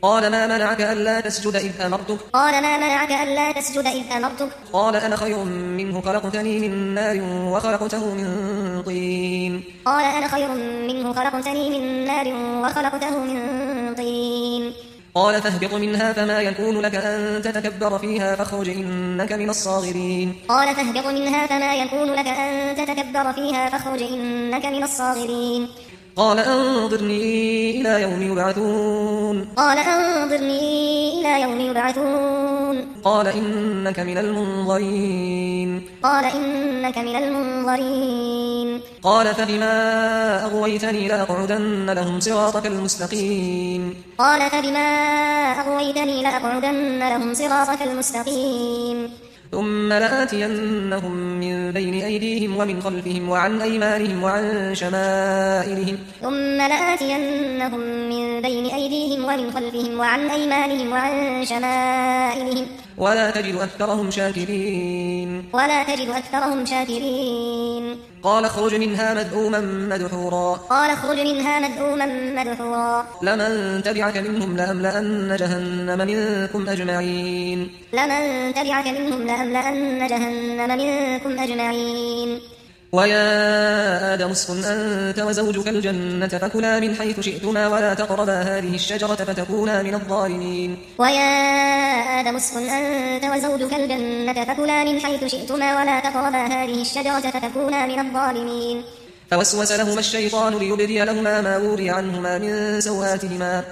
قال ما منعك ألا تسجد إذ أمرتك قال ما منعك ألا تسجد إذ أمرتك قال أنا خير منه خلقتني من نار وخلقته من طين قال أنا خير منه خلقتني من نار وخلقته من طين قال فاهبط منها فما يكون لك أن تتكبر فيها فاخرج إنك من الصاغرين قال فاهبط منها فما يكون لك أن تتكبر فيها فاخرج إنك من الصاغرين قال أنظرني إلى يوم يبعثون قال أنظرني إلى يوم يبعثون قال إنك من المنظرين قال إنك من المنظرين قال فبما أغويتني لأقعدن لهم صراطك المستقيم قال فبما أغويتني لأقعدن لهم صراطك المستقيم ثم لآتينهم من بين أيديهم ومن خلفهم وعن أيمانهم وعن شمائلهم ثم لآتينهم من بين أيديهم ومن خلفهم وعن أيمانهم وعن شمائلهم ولا تجد أكثرهم شاكرين ولا تجد أكثرهم شاكرين قال اخرج منها مذءوما مدحورا قال اخرج منها مذءوما مدحورا لمن تبعك منهم لأملأن جهنم منكم أجمعين لمن تبعك منهم لأملأن جهنم منكم أجمعين ويا آدم اسكن أنت وزوجك الجنة فكلا من حيث شئتما ولا تقربا هذه الشجرة فتكونا من الظالمين ويا آدم اسكن أنت وزوجك الجنة فكلا من حيث شئتما ولا تقربا هذه الشجرة فتكونا من الظالمين فوسوس لهما الشيطان ليبدي لهما ما وري عنهما من سوآتهما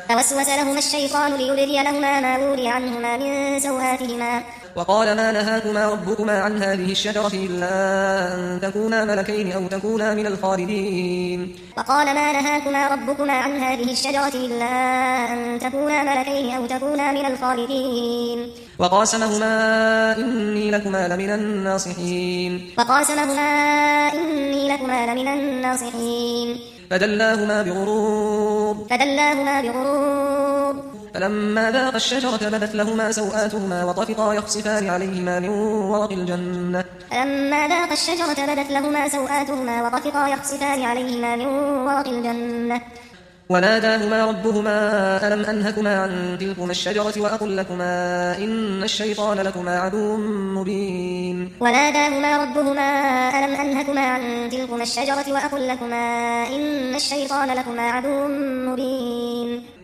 ما وري عنهما من سوآتهما وقال ما نهاكما ربكما عن هذه الشجرة إلا أن تكونا ملكين أو تكونا من الخالدين وقال ما نهاكما ربكما عن هذه الشجرة إلا أن تكونا ملكين أو تكونا من الخالدين وقاسمهما إني لكما لمن الناصحين فدلاهما بغرور فلما ذاقا الشجرة بدت لهما سوآتهما وطفقا يخصفان عليهما من ورق الجنة وناداهما ربهما ألم أنهكما عن تلكما الشجرة وأقل لكما إن الشيطان لكما عدو مبين